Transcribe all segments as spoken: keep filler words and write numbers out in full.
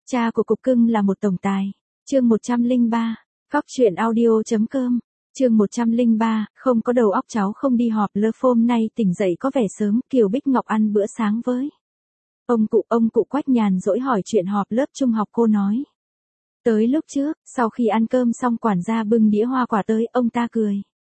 Cha của cục cưng là một tổng tài. Chương một trăm lẻ ba. Cóc truyện audio.com. Chương một trăm lẻ ba, không có đầu óc cháu không đi họp lớp hôm nay tỉnh dậy có vẻ sớm, Kiều Bích Ngọc ăn bữa sáng với. Ông cụ, ông cụ Quách nhàn rỗi hỏi chuyện họp lớp trung học cô nói. Tới lúc trước, sau khi ăn cơm xong quản gia bưng đĩa hoa quả tới, ông ta cười.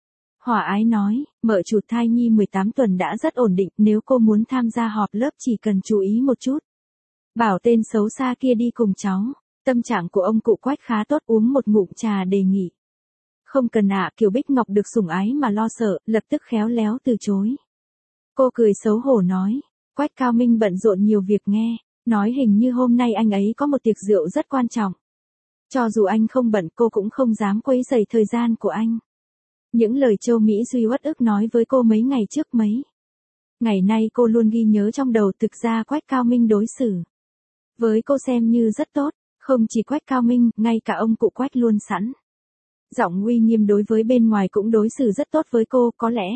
Hòa ái nói, mợ chụt thai nhi mười tám tuần đã rất ổn định, nếu cô muốn tham gia họp lớp chỉ cần chú ý một chút. Bảo tên xấu xa kia đi cùng cháu. Tâm trạng của ông cụ Quách khá tốt, uống một ngụm trà đề nghị. Không cần ạ, Kiều Bích Ngọc được sủng ái mà lo sợ, lập tức khéo léo từ chối. Cô cười xấu hổ nói, Quách Cao Minh bận rộn nhiều việc nghe, nói hình như hôm nay anh ấy có một tiệc rượu rất quan trọng. Cho dù anh không bận cô cũng không dám quấy rầy thời gian của anh. Những lời Châu Mỹ Duy uất ức nói với cô mấy ngày trước mấy. Ngày nay cô luôn ghi nhớ trong đầu, thực ra Quách Cao Minh đối xử với cô xem như rất tốt, không chỉ Quách Cao Minh, ngay cả ông cụ Quách luôn sẵn. Giọng uy nghiêm đối với bên ngoài cũng đối xử rất tốt với cô, có lẽ.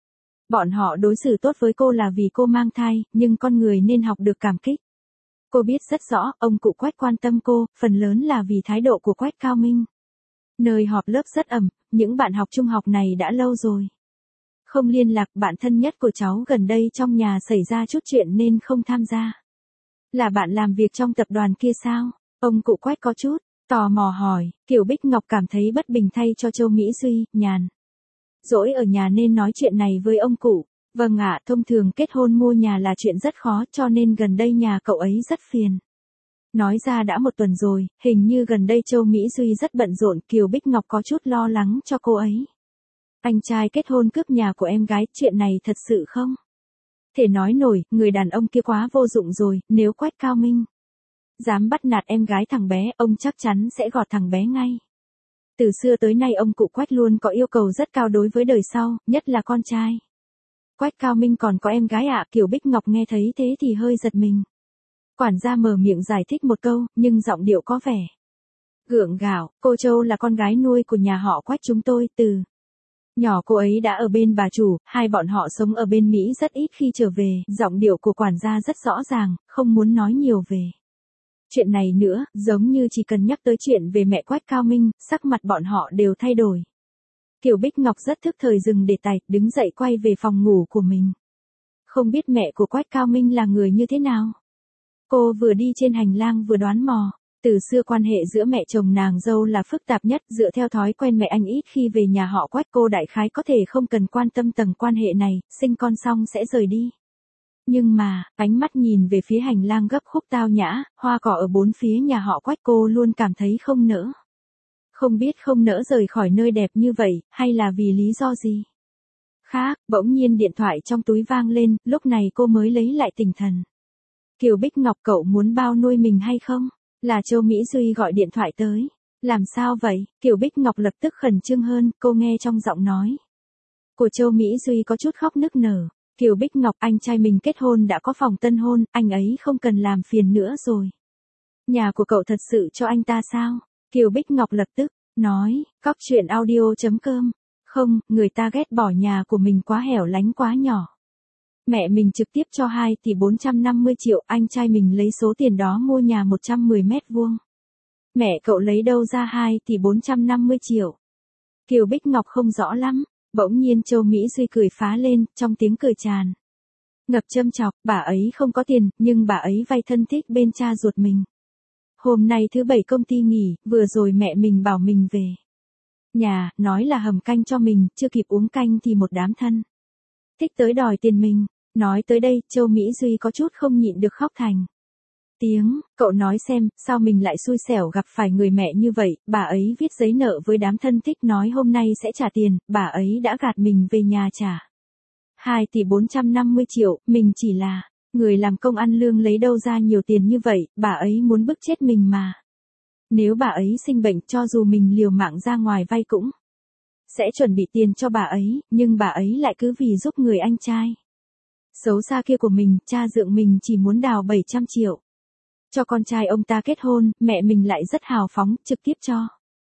Bọn họ đối xử tốt với cô là vì cô mang thai, nhưng con người nên học được cảm kích. Cô biết rất rõ, ông cụ Quách quan tâm cô, phần lớn là vì thái độ của Quách Cao Minh. Nơi họp lớp rất ẩm, những bạn học trung học này đã lâu rồi. Không liên lạc, bạn thân nhất của cháu gần đây trong nhà xảy ra chút chuyện nên không tham gia. Là bạn làm việc trong tập đoàn kia sao? Ông cụ Quách có chút tò mò hỏi. Kiều Bích Ngọc cảm thấy bất bình thay cho Châu Mỹ Duy, nhàn rỗi ở nhà nên nói chuyện này với ông cụ. Vâng ạ, thông thường kết hôn mua nhà là chuyện rất khó cho nên gần đây nhà cậu ấy rất phiền. Nói ra đã một tuần rồi, hình như gần đây Châu Mỹ Duy rất bận rộn, Kiều Bích Ngọc có chút lo lắng cho cô ấy. Anh trai kết hôn cướp nhà của em gái, chuyện này thật sự không thể nói nổi, người đàn ông kia quá vô dụng rồi, nếu Quách Cao Minh dám bắt nạt em gái thằng bé, ông chắc chắn sẽ gọt thằng bé ngay. Từ xưa tới nay ông cụ Quách luôn có yêu cầu rất cao đối với đời sau, nhất là con trai. Quách Cao Minh còn có em gái ạ, à? Kiều Bích Ngọc nghe thấy thế thì hơi giật mình. Quản gia mở miệng giải thích một câu, nhưng giọng điệu có vẻ gượng gạo. Cô Châu là con gái nuôi của nhà họ Quách chúng tôi, từ nhỏ cô ấy đã ở bên bà chủ, hai bọn họ sống ở bên Mỹ rất ít khi trở về. Giọng điệu của quản gia rất rõ ràng, không muốn nói nhiều về chuyện này nữa, giống như chỉ cần nhắc tới chuyện về mẹ Quách Cao Minh, sắc mặt bọn họ đều thay đổi. Kiều Bích Ngọc rất thức thời dừng đề tài, đứng dậy quay về phòng ngủ của mình. Không biết mẹ của Quách Cao Minh là người như thế nào? Cô vừa đi trên hành lang vừa đoán mò. Từ xưa quan hệ giữa mẹ chồng nàng dâu là phức tạp nhất, dựa theo thói quen mẹ anh ít khi về nhà họ Quách, cô đại khái có thể không cần quan tâm tầng quan hệ này, sinh con xong sẽ rời đi. Nhưng mà, ánh mắt nhìn về phía hành lang gấp khúc tao nhã, hoa cỏ ở bốn phía nhà họ Quách, cô luôn cảm thấy không nỡ. Không biết không nỡ rời khỏi nơi đẹp như vậy, hay là vì lý do gì khác. Bỗng nhiên điện thoại trong túi vang lên, lúc này cô mới lấy lại tinh thần. Kiều Bích Ngọc, cậu muốn bao nuôi mình hay không? Là Châu Mỹ Duy gọi điện thoại tới. Làm sao vậy? Kiều Bích Ngọc lập tức khẩn trương hơn, cô nghe trong giọng nói của Châu Mỹ Duy có chút khóc nức nở. Kiều Bích Ngọc, anh trai mình kết hôn đã có phòng tân hôn, anh ấy không cần làm phiền nữa rồi. Nhà của cậu thật sự cho anh ta sao? Kiều Bích Ngọc lập tức nói, cóc truyện audio.com. Không, người ta ghét bỏ nhà của mình quá hẻo lánh quá nhỏ. Mẹ mình trực tiếp cho hai tỷ bốn trăm năm mươi triệu, anh trai mình lấy số tiền đó mua nhà một trăm mười mét vuông. Mẹ cậu lấy đâu ra hai tỷ bốn trăm năm mươi triệu? Kiều Bích Ngọc không rõ lắm. Bỗng nhiên Châu Mỹ Duy cười phá lên, trong tiếng cười tràn ngập châm chọc, bà ấy không có tiền, nhưng bà ấy vay thân thích bên cha ruột mình. Hôm nay thứ bảy công ty nghỉ, vừa rồi mẹ mình bảo mình về nhà, nói là hầm canh cho mình, chưa kịp uống canh thì một đám thân thích tới đòi tiền mình. Nói tới đây, Châu Mỹ Duy có chút không nhịn được khóc thành tiếng. Cậu nói xem, sao mình lại xui xẻo gặp phải người mẹ như vậy? Bà ấy viết giấy nợ với đám thân thích nói hôm nay sẽ trả tiền, bà ấy đã gạt mình về nhà trả hai tỷ bốn trăm năm mươi triệu, mình chỉ là người làm công ăn lương lấy đâu ra nhiều tiền như vậy, bà ấy muốn bức chết mình mà. Nếu bà ấy sinh bệnh, cho dù mình liều mạng ra ngoài vay cũng sẽ chuẩn bị tiền cho bà ấy, nhưng bà ấy lại cứ vì giúp người anh trai xấu xa kia của mình, cha dượng mình chỉ muốn đào bảy trăm triệu. Cho con trai ông ta kết hôn, mẹ mình lại rất hào phóng, trực tiếp cho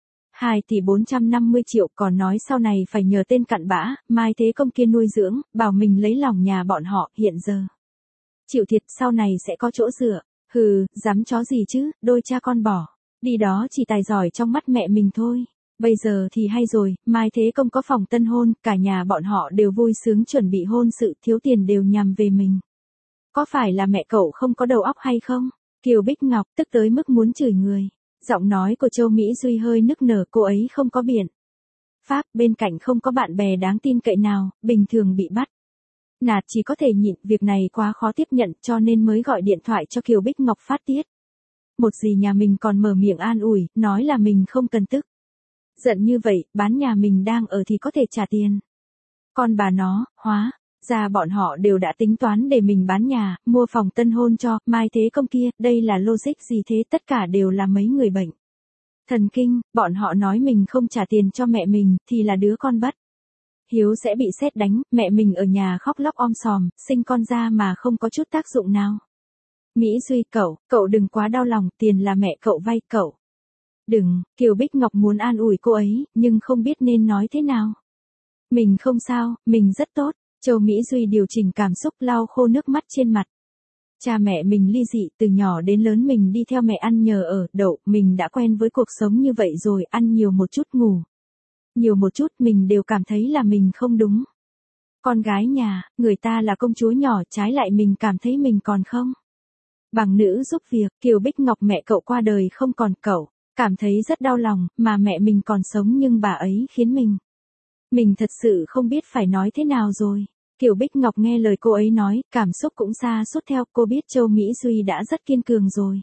hai tỷ bốn trăm năm mươi triệu, còn nói sau này phải nhờ tên cặn bã, Mai Thế Công kia nuôi dưỡng, bảo mình lấy lòng nhà bọn họ, hiện giờ chịu thiệt sau này sẽ có chỗ dựa. Hừ, dám chó gì chứ, đôi cha con bỏ. Đi đó chỉ tài giỏi trong mắt mẹ mình thôi. Bây giờ thì hay rồi, Mai Thế Công có phòng tân hôn, cả nhà bọn họ đều vui sướng chuẩn bị hôn sự, thiếu tiền đều nhằm về mình. Có phải là mẹ cậu không có đầu óc hay không? Kiều Bích Ngọc tức tới mức muốn chửi người. Giọng nói của Châu Mỹ Duy hơi nức nở, cô ấy không có biện pháp, bên cạnh không có bạn bè đáng tin cậy nào, bình thường bị bắt nạt chỉ có thể nhịn, việc này quá khó tiếp nhận cho nên mới gọi điện thoại cho Kiều Bích Ngọc phát tiết. Một dì nhà mình còn mở miệng an ủi, nói là mình không cần tức giận như vậy, bán nhà mình đang ở thì có thể trả tiền. Còn bà nó, hóa ra bọn họ đều đã tính toán để mình bán nhà, mua phòng tân hôn cho Mai Thế Công kia, đây là logic gì thế, tất cả đều là mấy người bệnh thần kinh, bọn họ nói mình không trả tiền cho mẹ mình, thì là đứa con bất hiếu sẽ bị sét đánh, mẹ mình ở nhà khóc lóc om sòm, sinh con ra mà không có chút tác dụng nào. Mỹ Duy, cậu, cậu đừng quá đau lòng, tiền là mẹ cậu vay, cậu đừng, Kiều Bích Ngọc muốn an ủi cô ấy, nhưng không biết nên nói thế nào. Mình không sao, mình rất tốt. Châu Mỹ Duy điều chỉnh cảm xúc, lau khô nước mắt trên mặt. Cha mẹ mình ly dị, từ nhỏ đến lớn mình đi theo mẹ ăn nhờ ở, đậu, mình đã quen với cuộc sống như vậy rồi, ăn nhiều một chút ngủ nhiều một chút, mình đều cảm thấy là mình không đúng. Con gái nhà, người ta là công chúa nhỏ, trái lại mình cảm thấy mình còn không bằng nữ giúp việc. Kiều Bích Ngọc, mẹ cậu qua đời không còn, cậu cảm thấy rất đau lòng, mà mẹ mình còn sống nhưng bà ấy khiến mình mình thật sự không biết phải nói thế nào rồi. Kiều Bích Ngọc nghe lời cô ấy nói, cảm xúc cũng sa sút theo, cô biết Châu Mỹ Duy đã rất kiên cường rồi.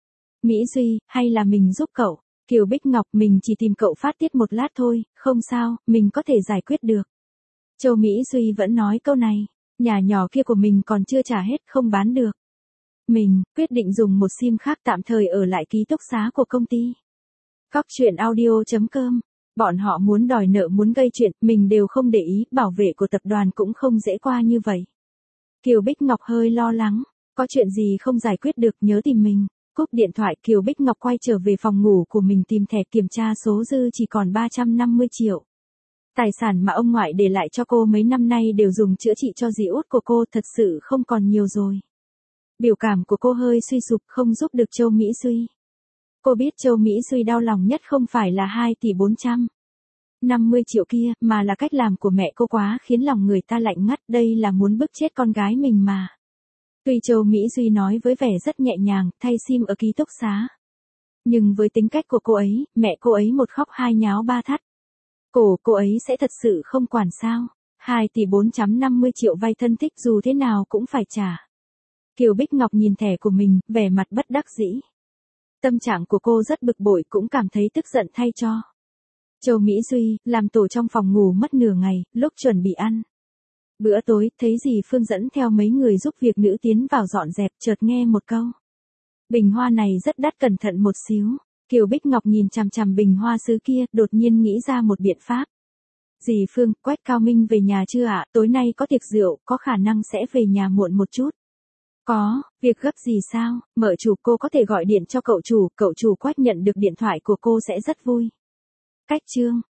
Mỹ Duy, hay là mình giúp cậu? Kiều Bích Ngọc, mình chỉ tìm cậu phát tiết một lát thôi, không sao, mình có thể giải quyết được. Châu Mỹ Duy vẫn nói câu này, nhà nhỏ kia của mình còn chưa trả hết, không bán được. Mình quyết định dùng một sim khác tạm thời ở lại ký túc xá của công ty. Cóc truyện audio chấm com. Bọn họ muốn đòi nợ, muốn gây chuyện, mình đều không để ý, bảo vệ của tập đoàn cũng không dễ qua như vậy. Kiều Bích Ngọc hơi lo lắng, có chuyện gì không giải quyết được nhớ tìm mình. Cúp điện thoại, Kiều Bích Ngọc quay trở về phòng ngủ của mình tìm thẻ kiểm tra, số dư chỉ còn ba trăm năm mươi triệu. Tài sản mà ông ngoại để lại cho cô mấy năm nay đều dùng chữa trị cho dì út của cô, thật sự không còn nhiều rồi. Biểu cảm của cô hơi suy sụp, không giúp được Châu Mỹ Duy. Cô biết Châu Mỹ Duy đau lòng nhất không phải là hai tỷ bốn trăm năm mươi triệu kia, mà là cách làm của mẹ cô quá khiến lòng người ta lạnh ngắt, đây là muốn bức chết con gái mình mà. Tuy Châu Mỹ Duy nói với vẻ rất nhẹ nhàng, thay sim ở ký túc xá. Nhưng với tính cách của cô ấy, mẹ cô ấy một khóc hai nháo ba thắt. Cổ cô ấy sẽ thật sự không quản sao. hai tỷ bốn trăm năm mươi triệu vay thân thích dù thế nào cũng phải trả. Kiều Bích Ngọc nhìn thẻ của mình, vẻ mặt bất đắc dĩ. Tâm trạng của cô rất bực bội, cũng cảm thấy tức giận thay cho Châu Mỹ Duy, làm tổ trong phòng ngủ mất nửa ngày, lúc chuẩn bị ăn bữa tối, thấy dì Phương dẫn theo mấy người giúp việc nữ tiến vào dọn dẹp, chợt nghe một câu. Bình hoa này rất đắt, cẩn thận một xíu. Kiều Bích Ngọc nhìn chằm chằm bình hoa sứ kia, đột nhiên nghĩ ra một biện pháp. Dì Phương, Quách Cao Minh về nhà chưa ạ? Tối nay có tiệc rượu, có khả năng sẽ về nhà muộn một chút. Có, việc gấp gì sao? Mợ chủ, cô có thể gọi điện cho cậu chủ, cậu chủ Quách nhận được điện thoại của cô sẽ rất vui. Cách chương